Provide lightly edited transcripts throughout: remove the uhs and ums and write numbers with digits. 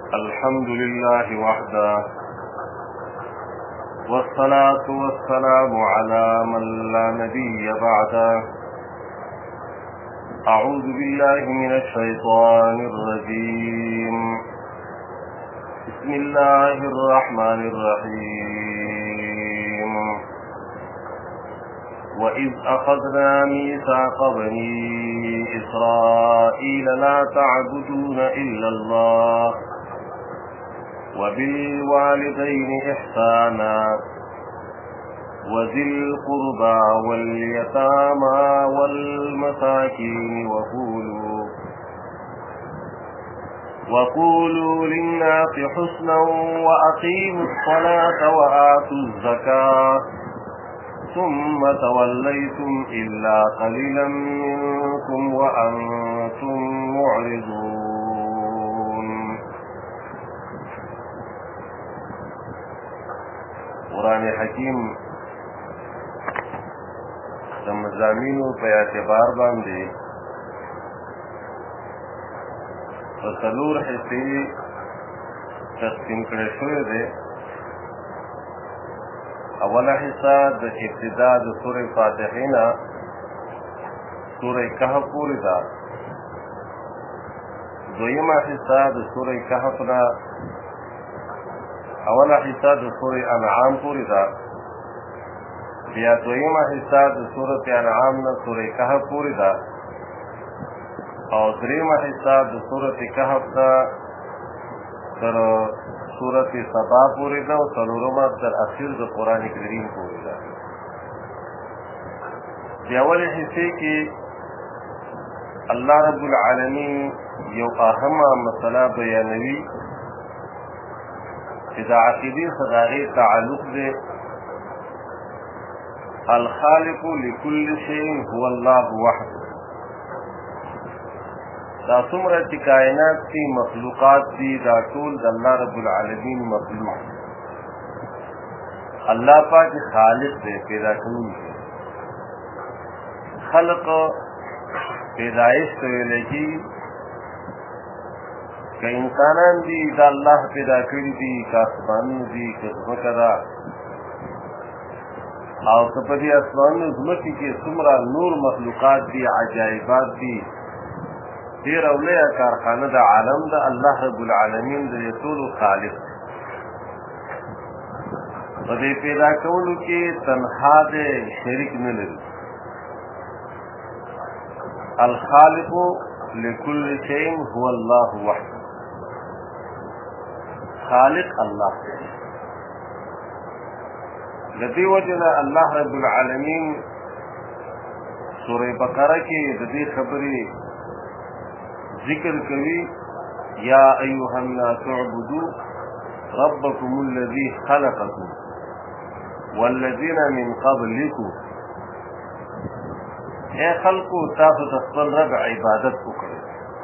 الحمد لله وحده والصلاة والسلام على من لا نبي بعده. أعوذ بالله من الشيطان الرجيم. بسم الله الرحمن الرحيم. وإذ أخذنا ميثاق بني إسرائيل لا تعبدون إلا الله وبالوالدين إحسانا وذي القربى واليتامى والمساكين وقولوا للناس حسنا وأقيموا الصلاة وآتوا الزكاة ثم توليتم إلا قليلا منكم وأنتم معرضون. قرآن حکیم د مضامینو په اعتبار باندې په څلور حصې تقسیم کړی شوی دی. اوله حصہ د ابتدا د سورې فاتحې نه سورې کهف پورې ده. دویمه حصہ د سورې کهف نه اوله حصہ د سورې انعام پورې ده. بیا دویمه حصہ د سورې انعام نه سورې کهف پورې ده او دریمه حصہ د سورې کهف نه تر سورۃ سبا پوری ده او څلورمه تر اخر د قران کریم پوری ده. د اولې حصے کې الله رب العالمین یو اهمه مسله بیانوي چې د عقیدې سره تعلق دی. الخالق لكل شيء هو الله وحده. دا څومره چې کائنات دي مخلوقات دي دا ټول د الله رب العالمین مخلوق. الله پاک خالق دی، پیدا کوونکی. خلق پیدایش ته ویل کېږي. که انسانان دي دا الله پیدا کړي دي، که اسمانونه دي، که ځمکه ده او که په دې اسمانونو ځمکې کې څومره نور مخلوقات دي عجایبات دي. دیر اولیه کارخانه د عالم د الله رب العالمین د ټولو خالق. په دې پیدا کولو کې تنها د شریک نه لري. الخالق لكل شيء هو الله وحده. خالق الله. د دې وجنه الله رب العالمین سورې بقره کې د دې خبرې ذکر کوي. یا ایها الناس اعبدوا ربکم الذی خلقکم والذین من قبلکم. اے خلقو تاسو د خپل رب عبادت وکړئ.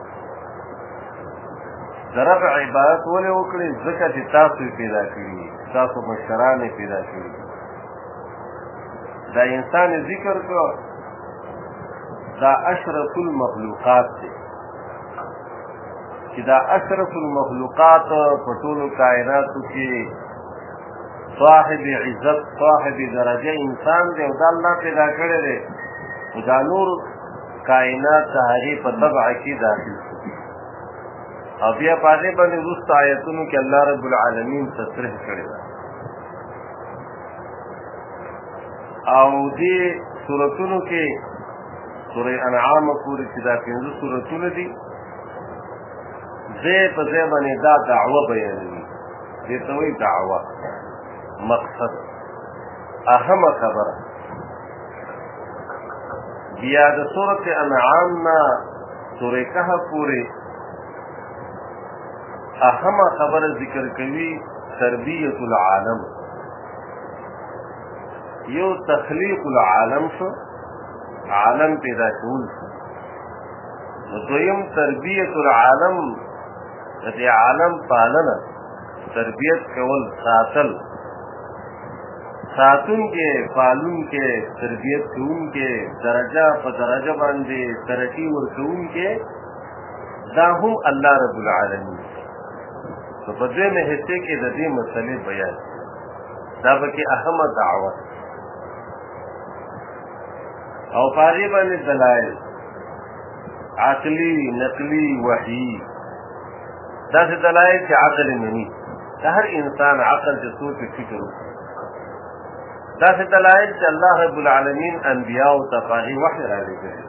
د رب عبادت ولې وکړئ؟ ځکه چې تاسو پیدا کړي، تاسو مشران پیدا کړي. دا انسان ذکر کو دا اشرف المخلوقات دی چې دا اشرف المخلوقات په ټولو کائناتو کې صاحب عزت صاحب درجه انسان دی او دا الله پیدا کړی دی. دا نور کائنات د هغې په طبع کې داخل شو او بیا په هغې باندې وروسته آیتونو کې الله رب العالمین تصریح کړی ده. او دې سورتونو کې سورې انعام پورې چې دا 5 سورتونه دي ځای په ځای باندې دا دعوه بیانوي. دې ته وایي دعوه. مقصد اهمه خبره. بیا د سورۃ انعام نه سورې کهف پورې اهمه خبره ذکر کوي تربیت العالم. یو تخلیق العالم شو، عالم پیدا کول شو. دویم تربیت العالم د دې عالم پالنه، تربیت کول، ساتل. ساتونکي پالونکي تربیت کوونکي درجه په درجه باندې ترقی ورکوونکي دا هم الله رب العالمین. نو په دویمه حصے کې د دې مسلې بیان دا پکې اهمه دعوت او پاری باندې دلایل عقلی نقلی وحی دا څه دلایل چې عقل مني دا هر انسان عقل چې سوچ فکر دا څه دلایل چې الله رب العالمین انبیاء او تفاهی وحی را لګي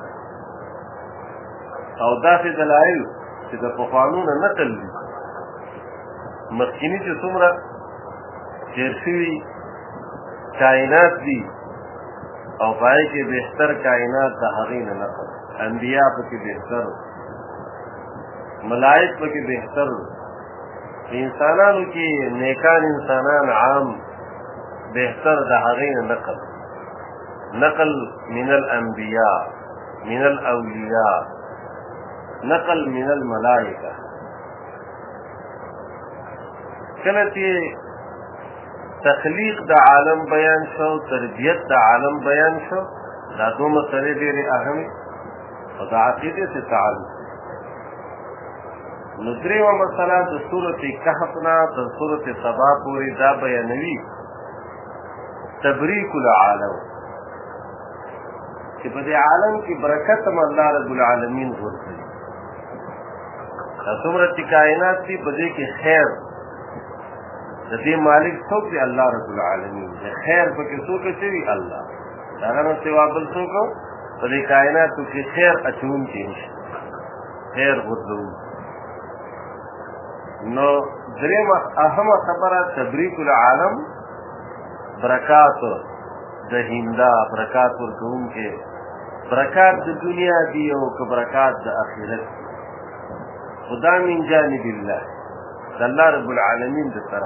او دا څه دلایل چې د قانون نقل دي مخکینی چې څومره تیر شوي کائنات دي او پای کې بهتر کائنات د هغې نه نقل انبیاء پکې بهتر ملائک پکې بهتر انسانانو کې نیکان انسانان عام بهتر د هغې نه نقل من الانبیاء من الاولیاء نقل من الملائکه کله چې تخلیق د عالم بیان شو تربیت د عالم بیان شو دا دو مسئلې ډېرې اهمې او د عقیدې سره تعلق نو درېیمه مسله د سورة کهف نه تر سورة سبا پورې دا بیانوي تبریک العالم چې په دې عالم کې برکت هم الله رب العالمین ورکوي دا څومره چې کائنات دي په دې کې خیر د دې مالک څوک دی الله رب العالمین د خیر پکې څوک چوي الله دا نه سوا بل څوک په دې کائناتو کې خیر اچونکی نشته خیر ورکوي نو درېمه اهمه خبره تبریک العالم برکات د هیندا برکات ورکوونکې برکات د دنیا دی او که برکات د آخرت خدا من جانب الله د الله رب العالمین د طرف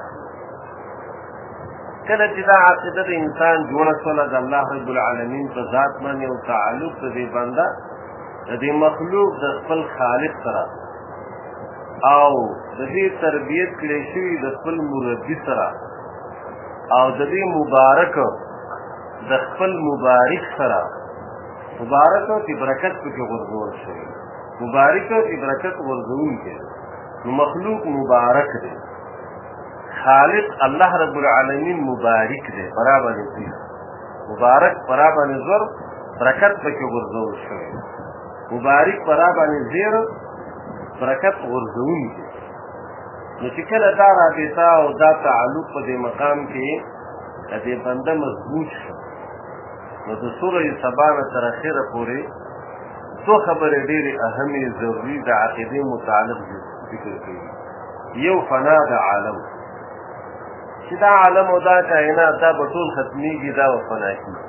کله چې دا عقیده د انسان جوړه شوله د الله رب العالمین په ذات باندې او تعلق د دې بنده د دې مخلوق د خپل خالق سره او د دې تربیت کړی شوي د خپل مربي سره او د دې مبارک د خپل مبارک سره مبارک او چې برکت پکې غورځول شوی مبارک او چې برکت غورځوونکی نو مخلوق مبارک دی خالق الله رب العالمین مبارک دی برابر دی مبارک برابر زور برکت پکې غورځول شوی مبارک برابر زیر برکت غورځوونکی نو چې کله دا رابطه او دا تعلق په دې مقام کې د دې بنده مضبوط شو نو د سورې سبا نه تر اخره پورې څو خبرې ډېرې اهمې ضروري د عقیدې متعلق ذکر کوي یو فنا د عالم چې دا عالم او دا کائنات دا به ټول ختمېږي دا به فنا کېږي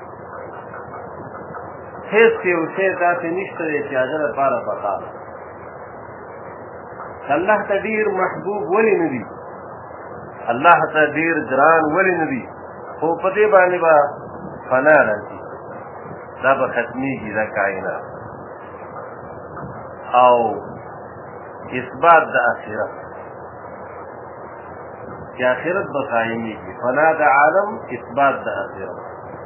هېڅ یو شی داسې نشته دی چې هغه لپاره بقا ده الله ته ډیر محبوب ولې نه دي الله ته ډیر ګران ولې نه دي خو په دې باندې به فنا راځي دا به ختمېږي دا کائنات او اثبات د آخرت چې آخرت به قایمېږي فنا د عالم اثبات د آخرت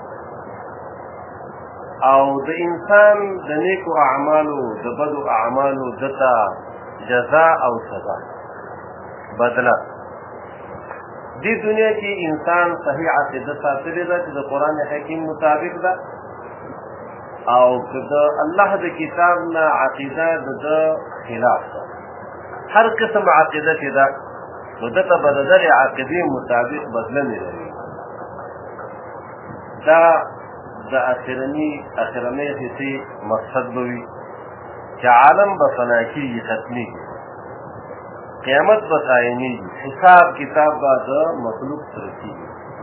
او د انسان د نیکو اعمالو د بدو اعمالو دته جزاء او سزا بدله دې دنیا کې انسان صحیح عقیده ساتلې ده چې د قرآن حکیم مطابق ده او که د الله د کتاب نه عقیده د خلاف ده هر قسم عقیده چې ده نو دته به د دغې عقیدې مطابق بدله نه لري دا د اخرنۍ حصې مقصد به وي چې عالم به فنا کېږي ختمېږي قیامت به قایمېږي حساب کتاب به د مخلوق سره کېږي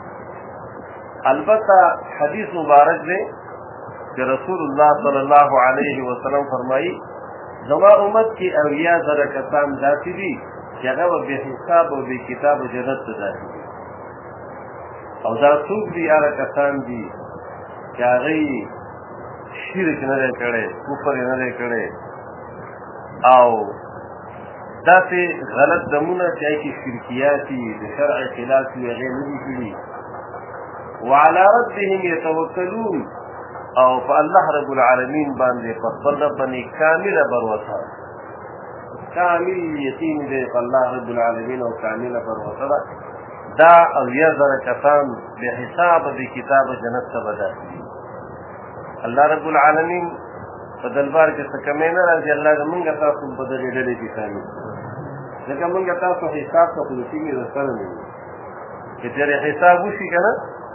البته حدیث مبارک دی چې رسول الله صلی الله علیه وسلم فرمایي زما امت کې اویا زره کسان داسې دي چې هغه به بې حساب او بې کتاب جنت ته داخل دي او دا څوک دي هغه کسان دي چې هغوی شرک نه دی کړی کفر یې نه دی کړی او داسې غلط دمونه چې هغې کې شرکیات دي د شرع خلاف وي هغې نه دي کړي وعلى ربهم يتوکلون او په الله رب العالمین باندې په خپل رب باندې کامله بروسه کامل یقین دی په الله رب العالمین او کامله پروسه ده دا اویا زره کسان بې حسابه د کتابه جنت ته به داخلي الله رب العالمین په دربار کې څه کمی نه راځي الله زمونږ تاسو په دغې ډلې کې شامل ځکه مونږ تاسو حساب ته خو د سیمې رسنه نه وي چې تېرې حساب وشي که نه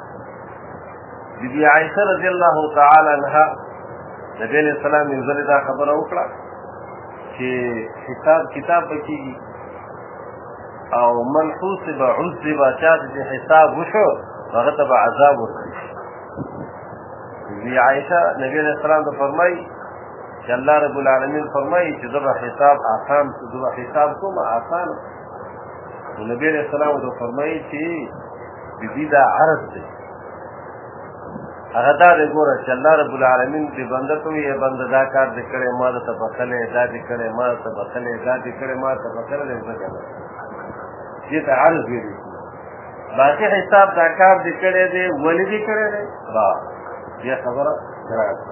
بیبي عایشه رضی الله تعالی عنها نبي علیه السلام یو ځلې دا خبره وکړه چې حساب کتاب به کېږي او من حوسب عذب چا چې حساب وشو هغه ته به عذاب ورکړي بیبي عایشه نبي علیه السلام ته فرمایي چې الله رب العالمین فرمایي چې زه به حساب آسان زه به حساب کوم آسان نو نبي علیه السلام ته فرمایي چې بیبي دا عرض دی هغه دا دی ګوره چې الله رب العالمین دې بنده ته وایي بنده دا کار دې کړی ما درته بخلی دا دې کړی ما درته بخلی دا دې کړی ما درته بخلی دی ځکه نه دې ته عرض ویلی باقي حساب دا کار دې کړی دی ولې دې کړی دی دې خبره راغله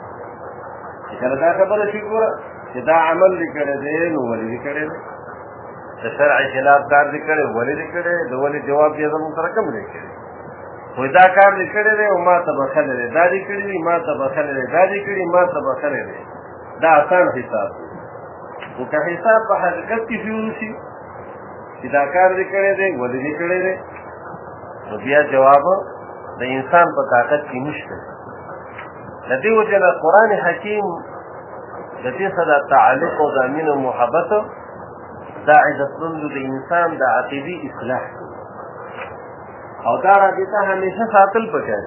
چې کله دا خبره شي ګوره چې دا عمل دې کړی دی نو ولې دې کړی دی د شرع خلاف کار دې کړی ولې دې کړی د ولې جواب یې زموږ سره کوم دی کړی وای دا کار دې کړی دی او ما ته بخلی دی دا دې کړي دي ما ته بخلی دی دا دې کړي ما ته بخلی دی دا آسان حساب دی خو که حساب په حقیقت کې شروع شي چې دا کار دې کړی دی ولې دې کړی دی نو بیا جواب د انسان په طاقت کې نشته د دې وجه نه قرآن حکیم د دې سره تعلق او د مینې او محبت دا عزتمند د انسان د عقیدې اصلاح او دا رابطه همیشه ساتل پکار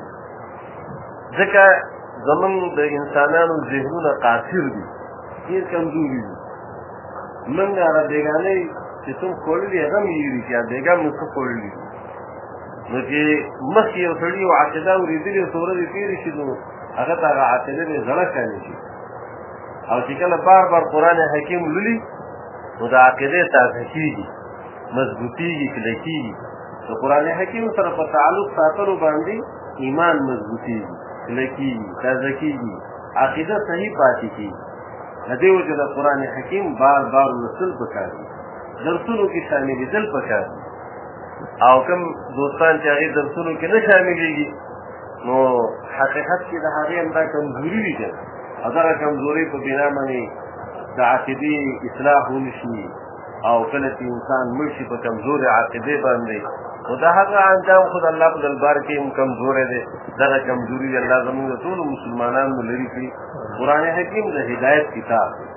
ځکه زمونږ د انسانانو ذهنونه قاصر دي ډېر کمزوري دي موږ هغه بېګانۍ چې څوک خوړلي هغه هم هېري چې بېګا موږ څه خوړلي نو چې مخکې یو سړي یو عقیده اورېدلې څو ورځې تېرې شي نو هغه ته هغه عقیده یې زړه شانې شي او چې کله بار بار قرآن حکیم لولي نو د عقیدې تازه کېږي مضبوطېږي کلکېږي د قرآن حکیم سره په تعلق ساتلو باندې ایمان مضبوطېږي کلکېږي تازه کېږي عقیده صحیح پاتې کېږي د دې وجه د قرآن حکیم بار بار لوستل پکار دي درسونو کې شاملېدل پکار دي او کوم دوستان چې هغې درسونو کې نه شاملېږي نو حقیقت کې د هغې همدا کمزوري وي که او دغه کمزورۍ په بنا باندې د عقیدې اصلاح ونشي او کله چې انسان مړ شي په کمزورې عقیدې باندې نو د هغه انجام خود الله په دربار کې هم کمزوری دی دغه کمزوري الله زموږ د ټولو مسلمانانو لرې کړي قرآن حکیم د هدایت کتاب دی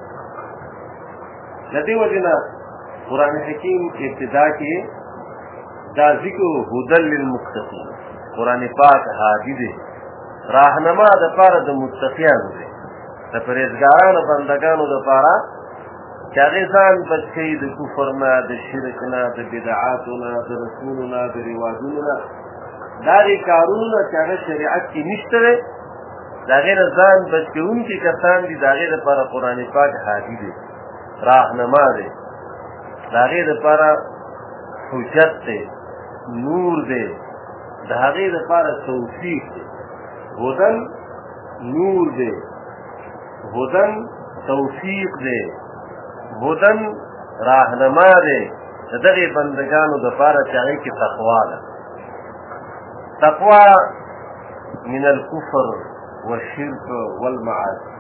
د دې وجې نه قرآن حکیم ابتدا کې دا ذکر هدل للمتقین قرآن پاک هادي دی راهنما دپاره د متقیانو دی د پرهیزګارانو بندګانو دپاره چې هغې ځان بچ کوي د کفر نه د شرک نه د بدعاتو نه د رسمونو نه د رواجونو نه دا دې کارونه چې هغه شریعت کې نشته دی د هغې نه ځان بچ کوونکي کسان دي د هغې دپاره قرآن پاک هادي دی راهنما دی د هغې دپاره حجت دی نور دی د هغې دپاره توفیق دی هدن نور دی هدن توفیق دی هدن راهنما دی د دغې بندګانو دپاره چې هغې کې تقوا ده تقوا من الکفر والشرک والمعاصي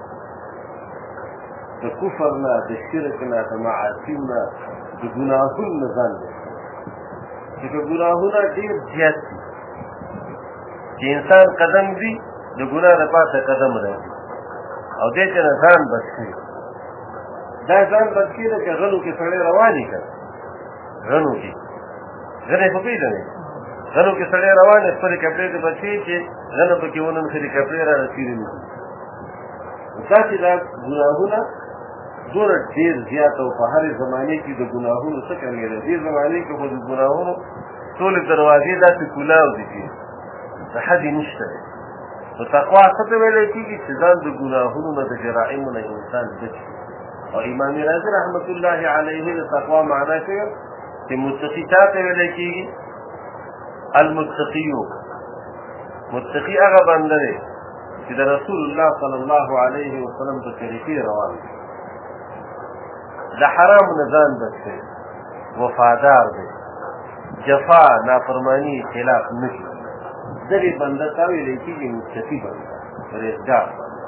د کفر نه د شرک نه د معاصي نه د ګناهونو نه ځان دی چې ګناهونه ډېر زیات دي چې انسان قدم دي د ګناه د پاسه قدم راځي او دې چې نه ځان بچ کړي دا ځان بچ کړي ده چې غنو کې سړی روان وي که غنو کې غنی خو پېژنې غنو کې سړی روان دی خپلې کپړې ته بچ کړي چې غنه پکې وننښلي کپړې را رسېدلي دي داسې دا ګناهونه دومره ډېر زیات او په هرې زمانې کې د ګناهونو څه کمې ده دې زمانې کې خو د ګناهونو ټولې دروازې داسې کلاو دي چې د حدې نشته دی نو تقوا څه ته ویلی کېږي چې ځان د ګناهونو نه د جرائمو نه انسان بچ او امام رازي رحمت الله علیه د تقوا معنا کوي چې متقي چا ته ویلی کېږي المتقیو متقي هغه بنده دی چې د رسول الله صلی الله علیه وسلم په طریقې روان دی د حرام نه ځان بچ کوي، وفادار دی، جفا نافرمانی خلاف نه کوي. دغې بنده ته ویلی کېږي متقي بنده، پرهیزګار.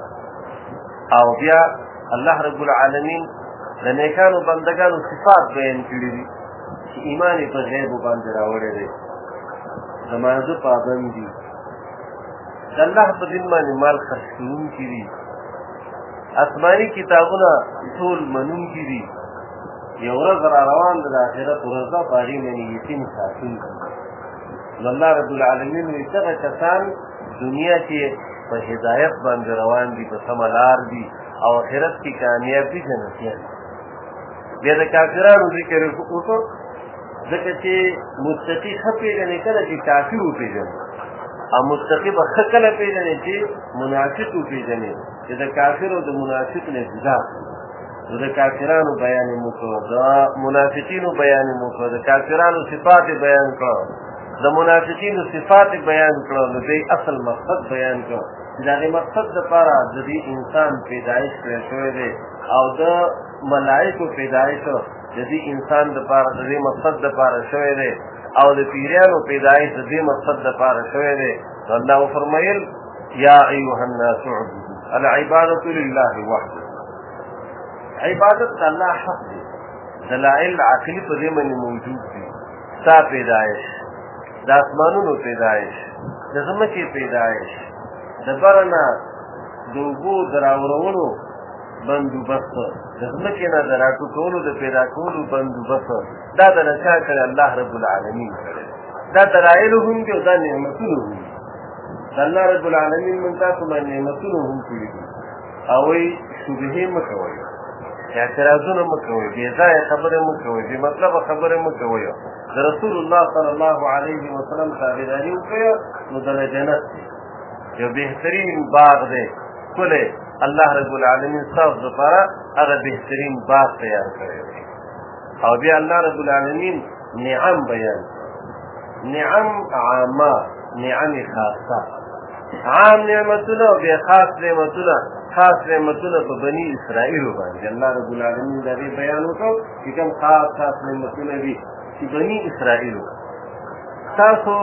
او بیا الله رب العالمین د نیکانو بندګانو صفات بیان کړي دي چې ایمان یې په غیبو باندې راوړی دی، د مانځه پابند دي، د الله په دین باندې مال خرڅ کوونکي دي، آسماني کتابونه ټول منونکي دي، یو ورځ را روان ده د آخرت ورځ ده، په هغې باندې یقین ساتونکي. نو الله رب العالمین وایي دغه کسان دنیا کې په هدایت باندې روان دي، په سمه لار دي، او آخرت کې کامیاب دي، جنتیان. بیا د کافرانو ذکر وکړو، ځکه چې متقي ښه پېژنې کله چې کافر وپېژنې، او متقي به ښه کله پېژنې چې منافق وپېژنې، چې د کافر او د منافق نه جدا. نو د کافرانو بیان یې وکړو، د منافقینو بیان یې وکړو، د کافرانو صفات یې بیان کړو، د منافقینو صفات یې بیان کړو. نو دوی اصل مقصد بیان کړو چې د هغې مقصد دپاره د دې انسان پیدایش کړی شوی دی، او د ملایکو پیدایش د دې انسان دپاره د دې مقصد دپاره شوی دی، او د پیریانو پیدایش د دې مقصد دپاره شوی دی. نو الله وفرمیل یا ایها الناس اعبدوا العبادة لله وحده. عبادت د الله حق دی، دلائل عقلي په دې باندې موجود دي. ستا پیدایش، د اسمانونو پیدایش، د ځمکې پیدایش، د بره نه د اوبو د راوړولو بندوبست، د ځمکې نه د راټوکولو د پیدا کولو بندوبست، دا د چا کړی؟ الله رب العالمین کړی. دا دلایل هم دي او دا نعمتونه هم دي. د الله رب العالمین موږ تاسو باندې نعمتونه هم کړي دي. او وایي شبهې مه کوئ، اعتراضونه مه کوئ، بې ځایه خبرې مه کوئ، بې مطلبه خبرې مه کوئ. د رسول الله صلی الله علیه وسلم تابعداري وکړئ، نو د جنت یو بهترین باغ دی ښکلی، الله رب العالمین ستاسو دپاره هغه بهترین باغ تیار کړی دی. او بیا الله رب العالمین نعم بیان کړي، نعم عامه، نعم خاصه. عام نعمتونه او بیا خاص نعمتونه. خاص نعمتونه په بني اسرائیلو باندې الله رب العالمین د دې بیان وکړو چې کوم خاص نعمتونه دي چې بني اسرائیلو. تاسو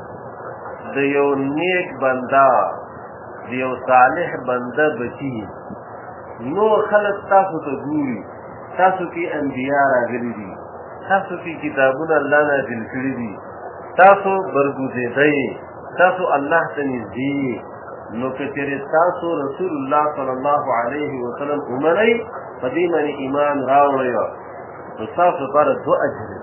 د you neck Bandeh, the you صالح بنده بچي، نور خلک تاسو ته ګوري، تاسو کې انبیا راغلي دي، تاسو کې کتابونه الله نازل کړي دي، تاسو برګوزېدئ، تاسو الله ته نږدې. نو که چېرې تاسو رسول الله صلی الله علیه وسلم ومنئ، په دې باندې ایمان راوړئ، نو ستاسو لپاره دوه اجر دی.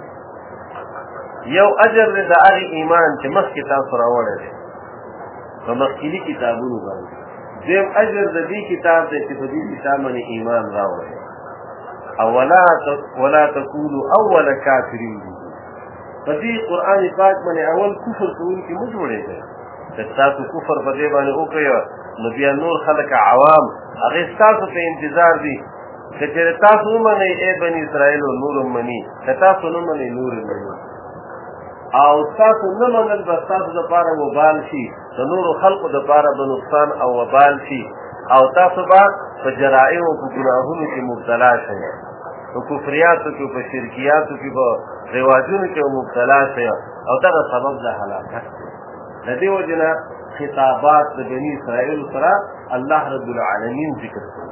یو اجر دی د هغې ایمان چې مخکې تاسو راوړی دی په مخکیني کتابونو باندې. دویم اجر د دې کتاب دی چې په دې کتاب باندې ایمان راوړی. او ولا تکونو اول کافرین دي، په دې قرآن پاک باندې اول کفر کوونکي مه جوړېږئ. که ستاسو کفر په دې باندې وکړئ، نو بیا نور خلک عوام هغې ستاسو په انتظار دي. که چېرې تاسو ومنئ ای بني اسرائیلو، نور هم مني، که تاسو نه منئ نور هم مني. او تاسو نه منل به ستاسو دپاره وبال شي، د نورو خلقو دپاره به نقصان او وبال شي، او تاسو به په جرائمو په ګناهونو کې مبتلا شئ، په کفریاتو کې، په شرکیاتو کې، په رواجونو کې مبتلا شئ، او دغه سبب د هلاکت دی. د دې وجې نه خطابات د بني اسرائیلو سره الله رب العالمین ذکر کوي.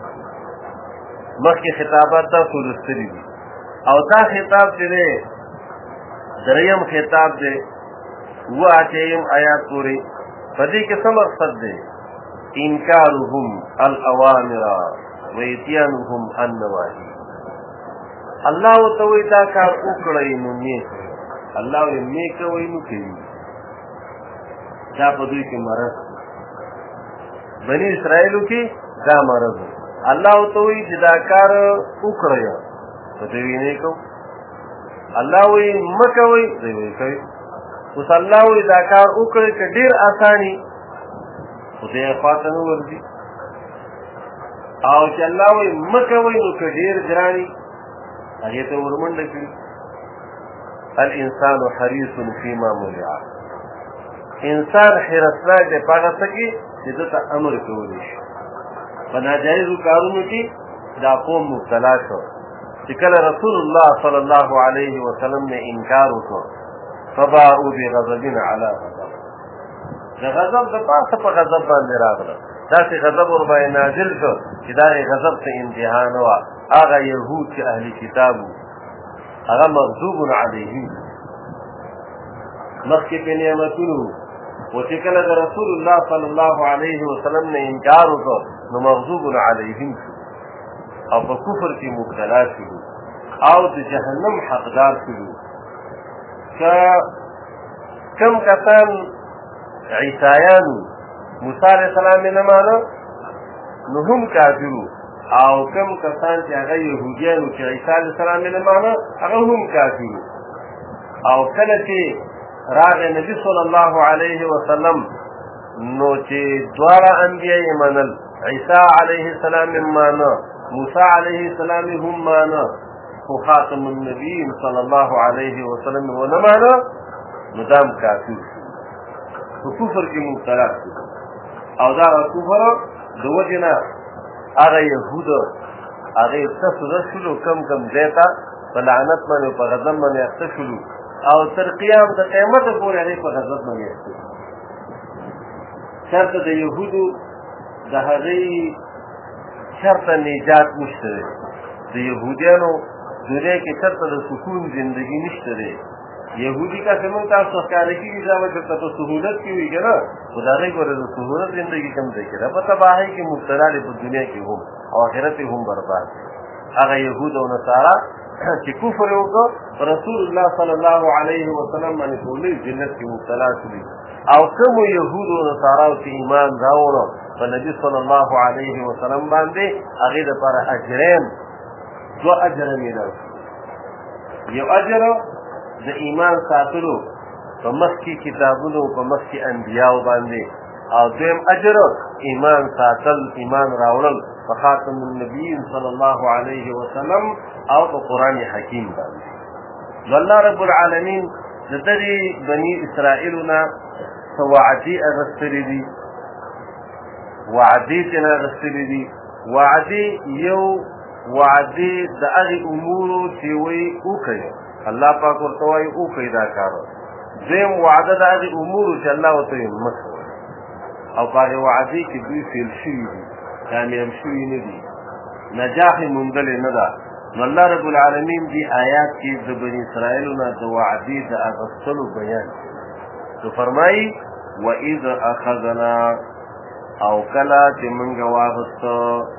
مخکې خطابات تاسو لوستلي دي، او دا خطاب چې دی دریم خطاب دی 88 آیات پورې. په دې کې څه مقصد دی؟ انکارهم الاوامر و اتیانهم النواهی. الله ورته وایي دا کار وکړئ نو نیک، الله وایي نه کوئ نو کوي. دا په دوی کې مرض، بني اسرائیلو کې دا مرض. الله ورته وایي چې دا کار وکړئ، په دوی وایي نه کوو. الله وایي مه کوئ، دوی وایي کوي. اوس الله وایي دا کار وکړئ، که ډېر اساني خو دې خواته نه ورځي، او چې الله وایي مه کوئ نو که ډېر ګراني هغې ته ورمنډه کړي. الانسان حریص فیما منع. انسان حرصناک دی په هغه څه کې چې ده ته امر کولی شي. په ناجایزو کارونو کې دا قوم مبتلا شو، چې کله رسول الله صلی الله علیه وسلم نے انکار وکړ فباءوا بغضب على غضب د غضب د پاسه په غضب باندې راغله داسې غضب ورباندې نازل شو چې دا غضب ته انتها نه وه هغه یهود چې اهل کتاب وو هغه مغضوب علیهم مخکې په نعمتونو و چې کله د رسول الله صلی الله علیه وسلم نه انکار وکړ نو مغضوب علیهم او په کفر کې مبتلا شو او د جهنم حقدار شو که کم کسان عیسایانو موسی علیه السلام نه مانه نو هم کافرو او کم کسان چې هغه یهودیانو چې عیسی علیه السلام نه مانه هغه هم کافرو او کله چې راغی نبی صلی الله علیه وسلم نو چې دواړه انبیاء یې منل عیسی علیه السلام یې مانه موسی علیه السلام هم مانه خو خاتم النبیین صلی الله علیه وسلم ونه مانه نو دام کافر په کفر کې مبتلا شو او دا کفر د وجې نه هغه یهود هغې څه شولو کم کم ځای ته په لعنت باندې په غضب باندې اخته شولو او تر قیام د قیامته پورې هغې په غضب باندې اخته چېرته د یهودو د هغې چېرته نجات نشته دی د یهودیانو دنیا کې چېرته د سکون زندګي نشته دی یهودی کا سمون تاسو ښکاره کېږي دا به درته په سهولت کې وي که نه خو د هغې ګوره د سهولت زندګي کم ځای کې ده په تباهۍ کې مبتلا دی په دنیا کې هم او آخرت یې هم برباد دی هغه یهود او نصارا چې کفر یې وکړه رسول الله صلی الله علیه وسلم باندې ټولې جنت کې مبتلا شولي او کومو یهودو او نصاراو چې ایمان راوړه په نبي صلی الله علیه وسلم باندې هغې دپاره اجرین دوه اجره میلاو یو اجر د ایمان ساتلو په مخکې کتابونو په مخکې انبیاو باندې او دویم اجر ایمان ساتل ایمان راوړل په خاتم النبیین صلی الله علیه وسلم او په قرآن حکیم باندې نو الله رب العالمین د دغې بني اسرائیلو نه څه وعدې اخیستلې دي وعدې ترې نه اخیستلې دي وعدې یو وعدې د هغې امورو چې وایي وکړئ الله پاک ورته وایي وکړئ دا کار دویم وعده د هغې امورو چې الله ورته وایي مه کوئ او په هغې وعدې کې دوی فیل شوي دي کامیاب شوي نه دي نجاح یې موندلې نه ده نو الله رب العالمین دې آیات کې د بني اسرائیلو نه د وعدې د اخیستلو بیان نو فرمایي وإذ أخذنا او کله چې موږ واخیسته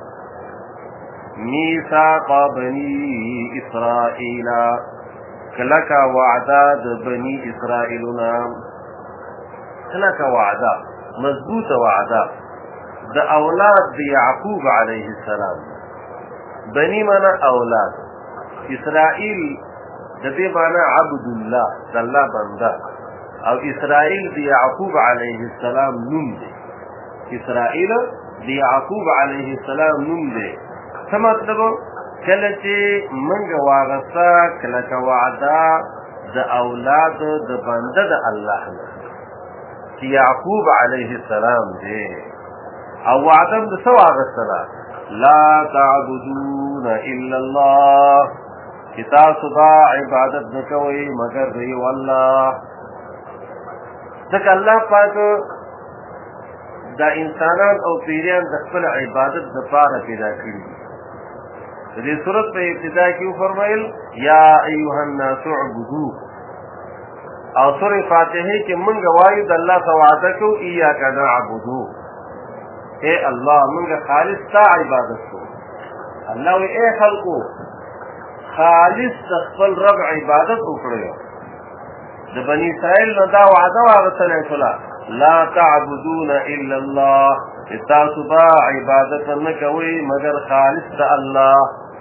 میثاق بني اسرائیل کلکه وعده د بني اسرائیلونه کلکه وعده مضبوطه وعده د اولاد د یعقوب علیه السلام بني معنا اولاد اسرائیل د دې معنا عبد الله د الله بنده او اسرائیل د یعقوب علیه السلام نوم دی اسرائیل د یعقوب علیه السلام نوم دی څه مطلب کله چې موږ واغسته کلکه وعده د اولاد د بنده د الله نه چې یعقوب علیه السلام دی او وعده د څه واغسته ده لا تعبدون الا الله چې تاسو به عبادت نه کوئ مګر د یو الله ځکه الله پاک دا انسانان او پیریان د خپل عبادت دپاره پیدا کړي د دې صورت په ابتدا کې وفرمایل یا ایها الناس اعبدوه او سورې فاتحې کې مونږ وایو د الله څخه وعده کوو ایاک نعبدو اے الله مونږ خالص ستا عبادت کوو الله وایي اے خلقو خالص د خپل رب عبادت وکړئ د بني اسرائیل نه دا وعده واغستلی شوله لا تعبدون الا الله تاسو به عبادت نه کوئ مګر خالص د الله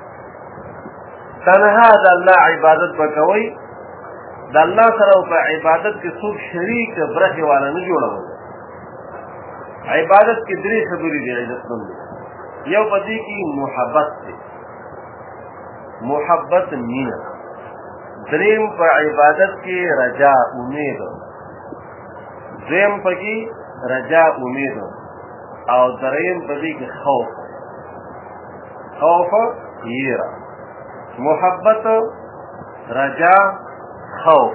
تنها د الله عبادت به کوئ د الله سره په عبادت کې څوک شریک برخې والا نه جوړوي عبادت کې درې خبرې دي عزتمند یو په دې کې محبت دی محبت مینه دریم په عبادت کې رجا امید دریم په کې رجا امید او دریم په دې کې خوف یېره محبت رجا خوف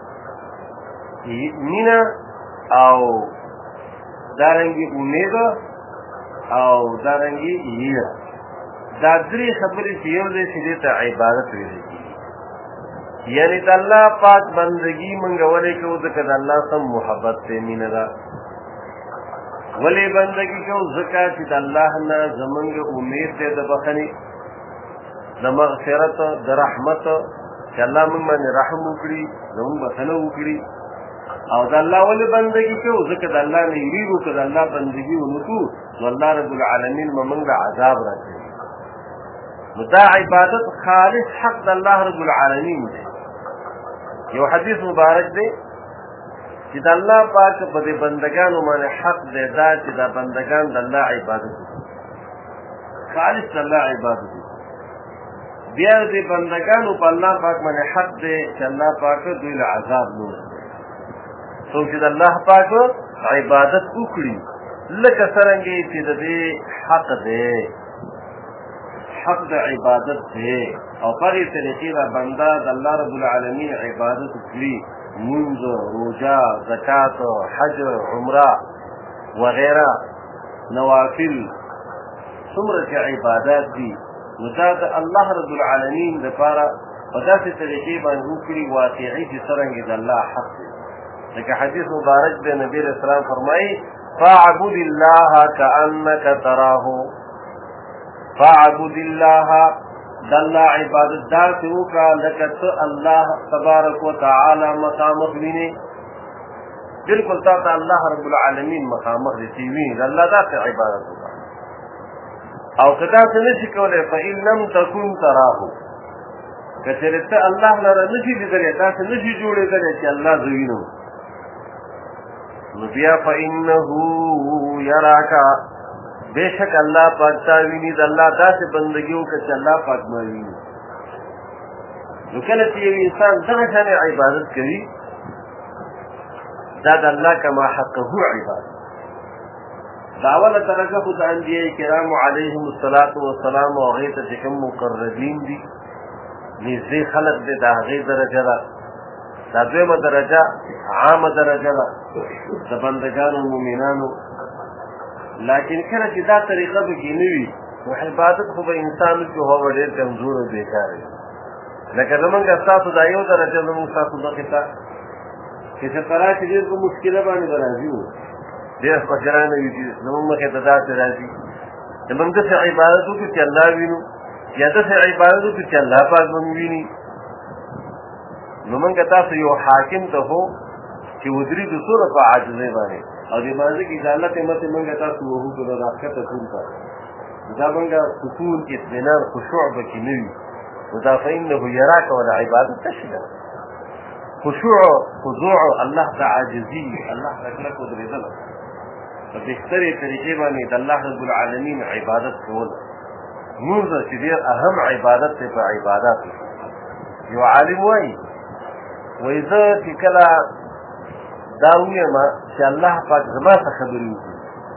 مینا او دارنگی امید او دارنگی یره دا درې خبرې چې یو ځای چې دې ته عبادت ویل کېږي یعنی د الله پاک بندګي مونږ ولې کوو ځکه د الله سم محبت دی مینه ده ولې بندګي کوو ځکه چې د الله نه زمونږ امید دی د بخښنې د مغفرت د رحمت چې الله مونږ باندې رحم وکړي زمونږ بخښنه وکړي او د الله ولې بندګي کوو ځکه د الله نه یریږو که د الله بندګي ونه کوو نو الله رب العالمین به مونږ له عذاب راکوي نو دا عبادت خالص حق د الله رب العالمین دی یو حدیث مبارک دی چې د الله پاک په دې بندګانو باندې حق دی دا چې دا بندګان د الله عبادت وکړي خالص د الله عبادت وکړي بیا دې بندګانو په الله پاک باندې حق دی چې الله پاک دوی له عذاب نه ورکوي څوک چې د الله پاک عبادت وکړي لکه څرنګه چې د دې حق دی حق د عبادت دی او په دې طریقې را بنده د الله رب العالمین عبادت وکړي منځ روژه زکات حج عمره وغیره نوافل څومره چې عبادات دي نو دا د الله رب العالمین لپاره په داسې طریقې باندې وکړي واقعي چې څرنګه د الله حق دی لکه حدیث مبارک دی نبی علیہ السلام فرمایي فاعبد الله كأنك تراه فاعبد الله د الله عبادت داسې وکړه لکه ته الله تبارک وتعالی مخامخ وینې بالکل تا ته الله رب العالمین مخامخ دي چې وینې د الله داسې عبادت وکړه او که داسې نشي کولی فإن لم تكن تراه که چېرې ته الله لره نشي لیدلی داسې نشي جوړېدلی چې الله زه وینم نو بیا فإنه یراک بیشک الله پاک تا ویني د الله داسې بندګي وکړه چې الله پاک ما ویني نو کله چې یو انسان دغه شانې عبادت کوي دا د الله کما حقه عبادت دا اوله درجه خو د انبیاء کرامو علیهم الصلاة والسلام او هغې ته چې کوم مقربین دي نږدې خلق دی د هغې درجه ده دا دویمه درجه عامه درجه ده د بندګانو مؤمنانو لیکن کله چې دا طریقه پکې نه وي نو عبادت خو به انسان وکړي هغه به ډېر کمزور او بېکار وي لکه زمونږ ستاسو دا یو درجه زمونږ ستاسو مخې ته چې چې په راشي ډېر په مشکله باندې به راځي وو ډېر په ګرانه وي چې زمونږ مخې ته داسې راځي چې موږ داسې عبادت وکړو چې الله وینو یا داسې عبادت وکړو چې الله پاک موږ ویني نو موږ تاسو یو حاکم ته هو چې ودرېږو څومره په عاجزۍ باندې او د مانځه کې ځانله قیمت موږ تاسو وهو کړو راښکته ټول ته دا موږ سکون اطمینان خشوع به کې نه وي نو دا فإنه یراک ولا عبادت تشي ده خشوع خضوع الله ته عاجزي الله ته کلک ودرېدل په بهترې طریقې باندې د الله رب العالمین عبادت کول مونځ چې ډېر اهم عبادت دی په عباداتو یو عالم وایي وایي زه چې کله دا ووایم چې الله پاک زما څه خبرې وکړي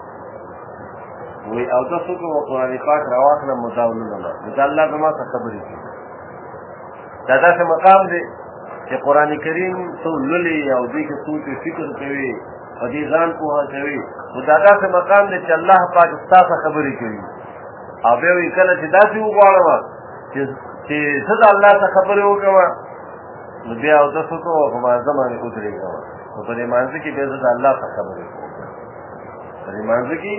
وایي او داسې وکړم قرآن پاک راواخلم نو دا ولولم نو دا الله زما څه خبرې کوي دا داسې مقام دی چې قرآن کریم څو لولي او دې کې سوچ فکر کوي او دې ځان پوهه کوي نو دا داسې مقام دی چې الله پاک ستا څه خبرې کوي او بیا وایي کله چې داسې وغواړم چې زه د الله څه خبرې وکړم نو بیا اودس وکړم او په مانځه باندې ودرېږم نو په دې مانځه کې بیا زه د الله څه خبرې کوم په دې مانځه کې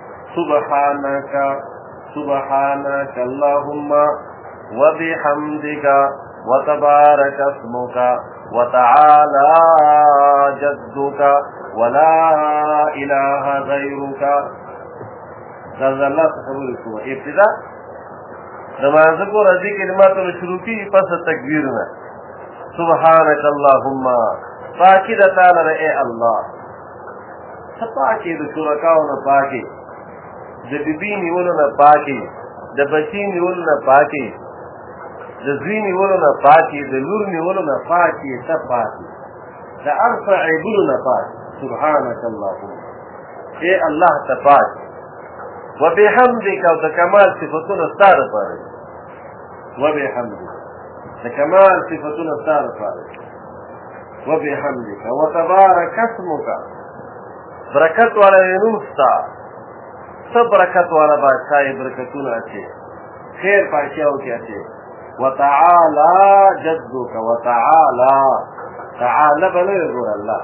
سبحانك اللهم وبحمدك وتبارك اسمك وتعالى جدك ولا اله غيرك دا الله څه خبرې کوم ابتدا د مانځه کو راځي کلماتو شروع کی پس تکبیر نه سبحانك اللهم پاکی د تعالی اے الله پاکی د شرکاو نه پاکی د بیبي نیولو نه پاکی د بچی نیولو نه پاکی د زوی نیولو نه پاکی د لور نیولو نه پاکی ته پاکی د ارفع عیبونو نه پاکی سبحانك اللهم اے الله ته پاکی وبحمدک او د کمال صفتونه ستا دپاره وبحمدك لكمال صفتنا الثالثة وبحمدك وتبارك اسمك برکت والا نوستا سب برکت والا بادشاہ برکتون اچھے خیر پاشیاو کی اچھے وتعالى جدك وتعالى تعالى بنو يقول الله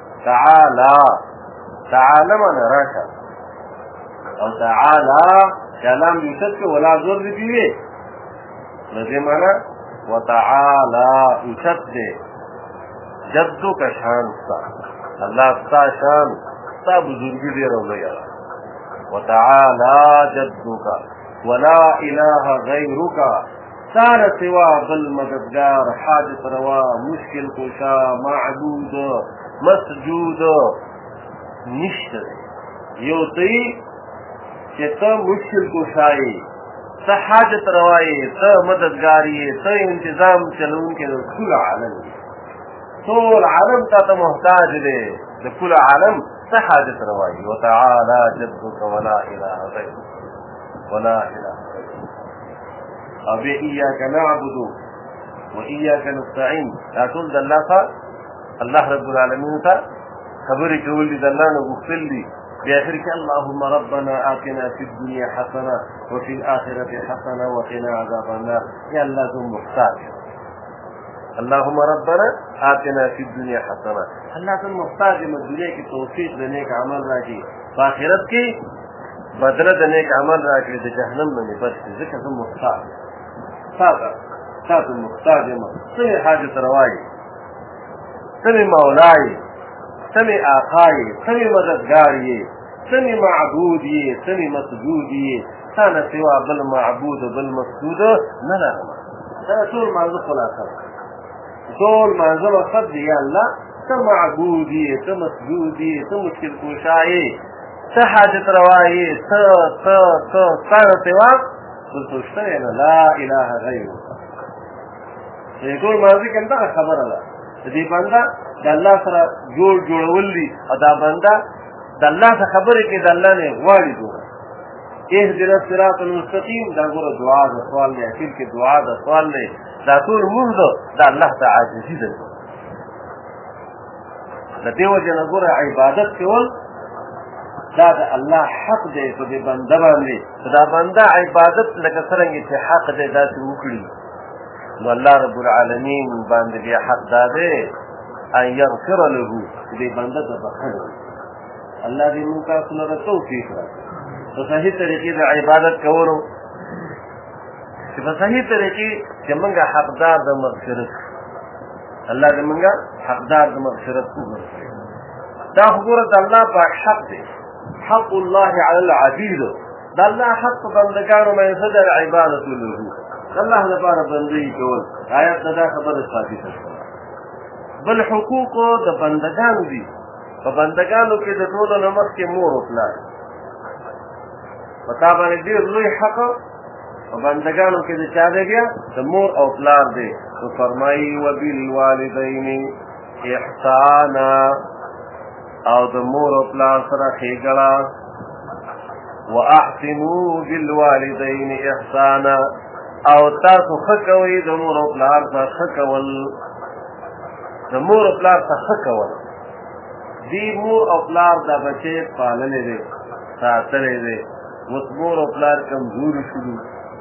تعالى من راشا او تعالى كلام يشتك ولا زور بيه لذي معنى وتعالى يشتك جدك شان ستا الله ستا شان ستا بزرگی دے رو لیا وتعالى جدك ولا اله غيرك سار سوا بالمددگار حاجت روا مشکل کشا معبود مسجود نشته یو تی چې ته مشکل کشای ته حاجت روای ته مددگاری ته انتظام چلون کې ټول عالم ټول عالم ته محتاج دی د ټول عالم ته حاجت روای وتعالى جدك ولا اله غيرك ولا اله او بے ایاک نعبد و ایاک نستعین دا ټول د الله څخه الله رب العالمین ته خبرې کول دي د الله نه غوښتل دي بیا اخر کې اللهم ربنا آتنا فی الدنيا حسنه وفي الاخره حسنه وقنا عذاب النار یا الله زم محتاج اللهم ربنا آتنا فی الدنيا حسنه الله زم محتاج د دنیا کې توفیق د نیک عمل راکړي په آخرت کې بدله د نیک عمل راکړي د جهنم نه بچ ځکه زم محتاج ساتو محتاج ما سمی حاجت روائی سمی مولائی سمی آقائی سمی مددگاری سمی معبودی سمی مسجودی سانا سوا بالمعبود بالمسجود نلغم سانا طول منظر خلاصة طول منظر مقصد یا اللہ سم معبودی سم مسجودی سم مشکل کوشائی سحاجت روائی سانا سوا تشتغل لا اله غیره ټول ماضی کې دا خبره ده دې بنده د الله سره جوړول دي او دا بنده د الله څخه خبرې کې د الله نه غواړي جوړ اهدنا الصراط المستقيم دا ګوره دعا د سوال نه اخر کې دعا د سوال نه دا ټول موږ د الله تعالی عاجزي ده د دې وجه نه ګوره عبادت کول دا د الله حق دی په دې بنده باندې دا بنده عبادت لکه څرنګه چې حق دی داسې وکړي نو الله رب العالمین باندې بیا حق دا دی ان یغفر له دې بنده ته بخښنه الله دې موږ تاسو له توفیق راکړي په صحیح طریقې د عبادت کولو چې په صحیح طریقې چې موږ حقدار د مغفرت الله دې موږ حقدار د مغفرت وګرځي دا خبره د الله پاک حق دی حق الله على العبيد دا الله حق بندگانو میں صدر عبادت له الله لپاره بندگی کول آیات دا خبره ثابته بل حقوق د بندگانو دي په بندگانو کې د ټولو نمک کې مور او پلار پتا باندې ډېر لوی حق په بندگانو کې د چا دی بیا د مور او پلار دی نو فرمایي وبالوالدین احسانا او د مور او پلار سره ښېګړه واحسنوا بالوالدین احسانا او تاسو ښه کوئ د مور او پلار سره ښه کول د مور او پلار سره ښه کول دی مور او پلار دا بچې پاللې دی ساتلې دی اوس مور او پلار کمزوري شولو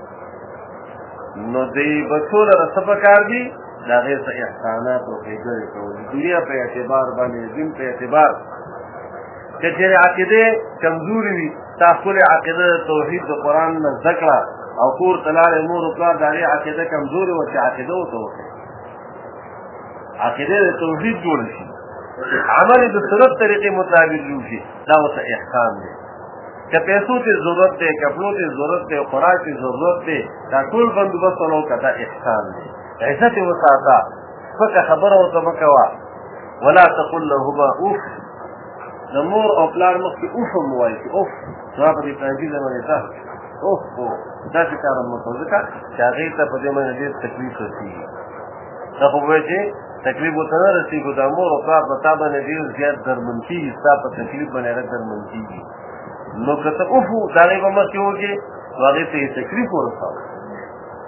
نو دی بچو لره څه پکار دي د هغې څه احسانات او ښېګړې کول دنیا په اعتبار باندې دین په اعتبار که چېرې عقیدې کمزوري وي تا خپلې عقیده د توحید د قرآن نه زده کړه او کور ته لاړې مور او پلار د هغې عقیده کمزورې وه چې عقیده ورته وکړې عقیده د توحید جوړه شي عمل د سنت طریقې مطابق جوړ شي دا ورته احسان دی که پیسو ته ضرورت دی کپړو ته ضرورت دی خوراک ته ضرورت دی دا ټول بندوبست ونه وکړه دا احسان دی عزت یې وساته سپکه خبره ورته مه کوه ولا تقل لهما اوف د مور او پلار مخکې اوف هم ووایي چې اوف زما په دې پلانکي زمانې ته اوف داسې کار هم مه کوه ځکه چې هغې ته په دې باندې ډېر تکلیف رسېږي دا خو به چې تکلیف ورته نه رسېږي دا مور او پلار په تا باندې ډېر زیات درمن کېږي ستا په تکلیف باندې هغه درمن کېږي نو که ته اوف د هغې به مخکې وکړې نو هغې ته یې تکلیف ورسوه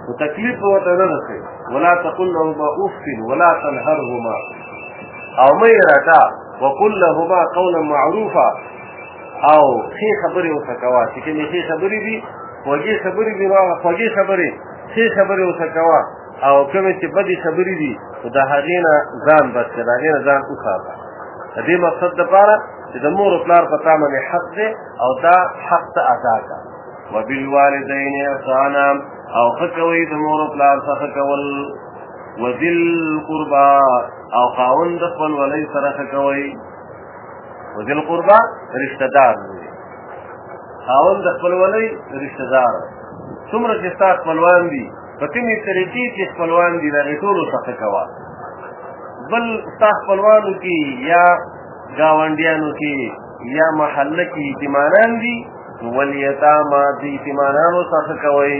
وتكليف وتنرسي ولا تقل لهما أف ولا تنهرهما او ميراتا وقل لهما قولا معروفا او خي خبري وسكوا چې خي خبري دي وږي خبري دي وږي خبري خي خبري وسکوا او کومه چې بدی خبري دي دا هغینا ځان بس دا هغینا ځان وساته دې مقصد لپاره چې د مور او پلار په تامه حق دي او دا حق ته ادا کا وبالوالدین احسانا او خکوي د مور او پلار څخه کول وذل قربا او خاوند خپل ولي سره خکوي وذل قربا رشتہ دار دی خاوند خپل ولي رشتہ دار څومره چې تاسو خپلوان دي په کومې طریقې چې خپلوان دي دا ټول څه کوا بل تاسو خپلوانو کې یا گاونډیانو کې یا محله کې یتیمانان دي ولیتاما دي یتیمانانو څه کوي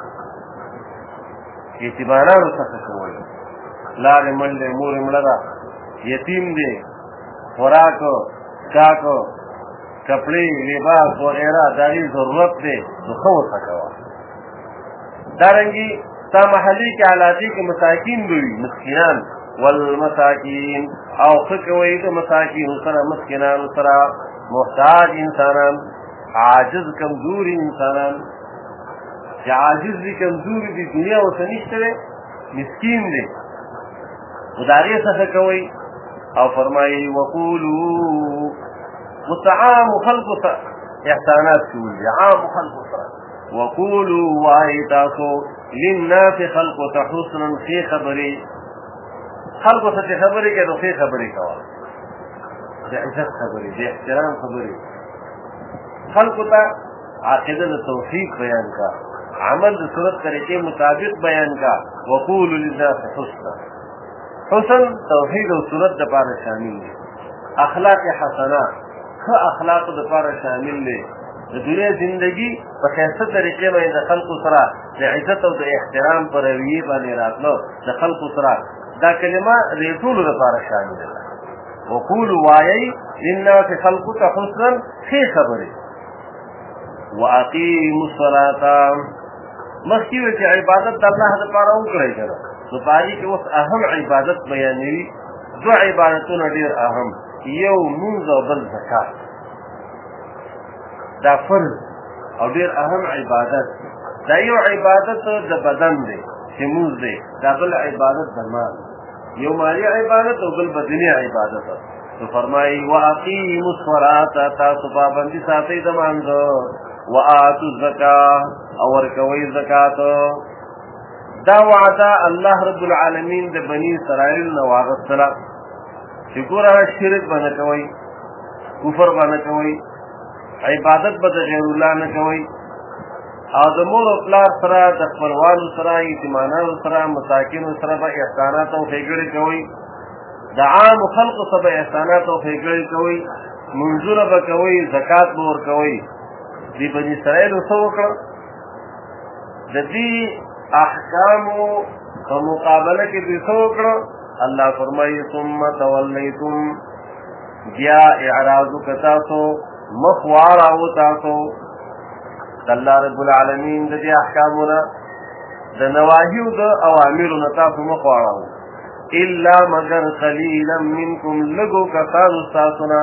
یتیمانانو څه کوي لارې منډې مورې مړه یتیم دی خوراک کاکو کپڑے لباس وغیرہ داری ضرورت دے تو خو سکوا دارنگی تا محلی کے علاقی کے مساکین دوی مسکنان والمساکین او خکوئی تو مساکین سرا مسکنان سرا محتاج انسانان عاجز کمزوری انسانان کہ عاجز دی کمزوری دی دنیا و سنشترے مسکین دے اداری سخکوئی او فرمائی وقولو متعام خلق احسانات کول عام خلق وقولوا وایتاسو للناس خلق حسنا في خبري خلق ته خبري کې دوه خبري کوا د عزت خبري د احترام خبري خلق ته عقیده د توحید بیان کا عمل د سنت طریقې مطابق بیان کا وقولوا للناس حسنا حسن توحید او سنت د پاره شامل دي اخلاق حسنه خو اخلاق د پاره شامل دي د دنیا زندگی په خاصه طریقې باندې د خلکو سره د عزت او د احترام پر رویه باندې راتلو د خلکو سره دا کلمه د ټول لپاره شامل ده وقول وایي للناس خلقك حسنا في خبره واقيموا الصلاه مسجد چې عبادت د الله لپاره وکړي کړه نو پاری کې اوس اهم عبادت بیانوي دو عبادتونه ډیر اهم یو منځ او بل زکات دا فرض او ډیر اهم عبادت دا یو عبادت د بدن دی چې موږ دی دا بل عبادت د مال یو مالی عبادت او بل بدنی عبادت نو فرمایي واقیموا الصلاة تاسو پابندي ساتئ د مانځه وآتوا الزکاة او ورکوئ زکات دا وعده الله رب العالمین د بنی اسرائیل نو واغستله چې ګوره شرک باندې کوي کفر باندې کوي عبادت به د غیر الله نه کوي او د مور او پلار سره د خپلوانو سره یتیمانانو سره مساکینو سره به احسانات او ښېګړې کوي د عام خلقو سره به احسانات او ښېګړې کوي منځونه به کوي زکات به ورکوي دې بني اسرائیلو څه وکړه د دې احکامو په مقابله کې دې څه وکړه الله فرمایي ثم تولیتم بیا اعراض کتاسو مخوار او تاسو الله رب العالمین د دې احکامونه د نواهی او د اوامرونو تاسو مخوار او الا مگر قليلا منکم لګو کسانو تاسو نه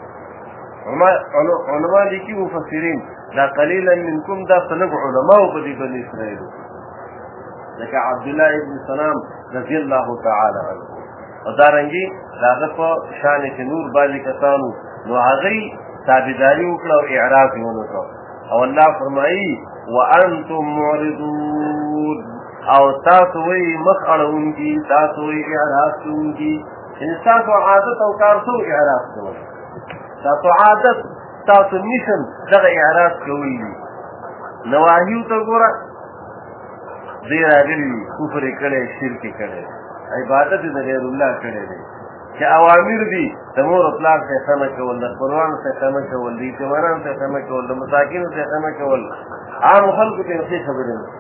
علماء لیکي مفسرین دا قليلا منکم دا سلب علماء په دې بني اسرائیل لکه عبد الله ابن سلام رضی الله تعالی عنه او دارنګي داغه په شان کې نور باندې کسانو نو هغه تابعداري وکړه او اعراض یې وکړ او الله فرمایي وانتم معرضون او تاسو وی مخ اړونکي تاسو وی اعراض کوونکي انسان او عادت او کار څو اعراض کوي تاسو عادت تاسو نشم دغه اعراض کوي نواهی ته ګوره دې راغلي کفر کړي شرک کړي عبادت د غیر الله کړي دي چې اوامر دي د مور او پلار څخه سم کول د قرآن څخه سم کول دي چې وران څخه سم کول د مساکین څخه سم کول عام خلکو ته څه خبره ده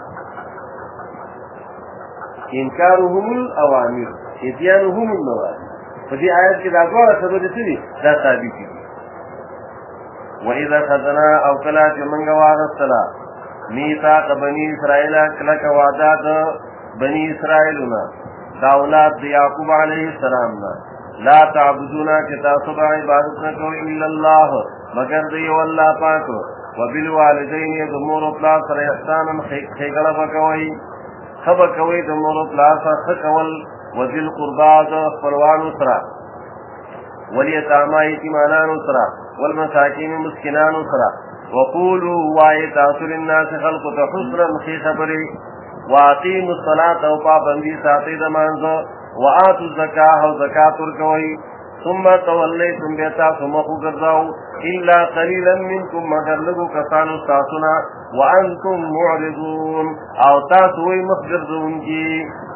انکارهم الاوامر اتيانهم النواهي په دې آیت کې دا ډول خبرې دي دا ثابت دي واذا خذنا او کلا چې منګه واغستلا میثاق بنی اسرائیل کلک وعده د بنی اسرائیلنا دا اولاد د یعقوب علیه السلام نا لا تعبدون کہ تاسو عبادت نہ کرو الا الله مگر دی والله پاک وبالوالدین یذمور پلاس سره احسانا خیګړه وکوي خبر کوي د مور پلاس خکول وذل قربا د خپلوانو سره ولیتاما یتیمانانو سره والمساکین مسکینانو سره وقولوا وایت اصل الناس خلق حسنا خی خبري واقیموا الصلاة او پابندی ساتي د مانځه وآتوا الزکاة او زکات ورکوي ثم تولیتم بیتا سمخو گرزاو الا قلیلا منکم مگر لگو کسانو تاسونا وانتم معرضون او تاسوی مخگرزون کی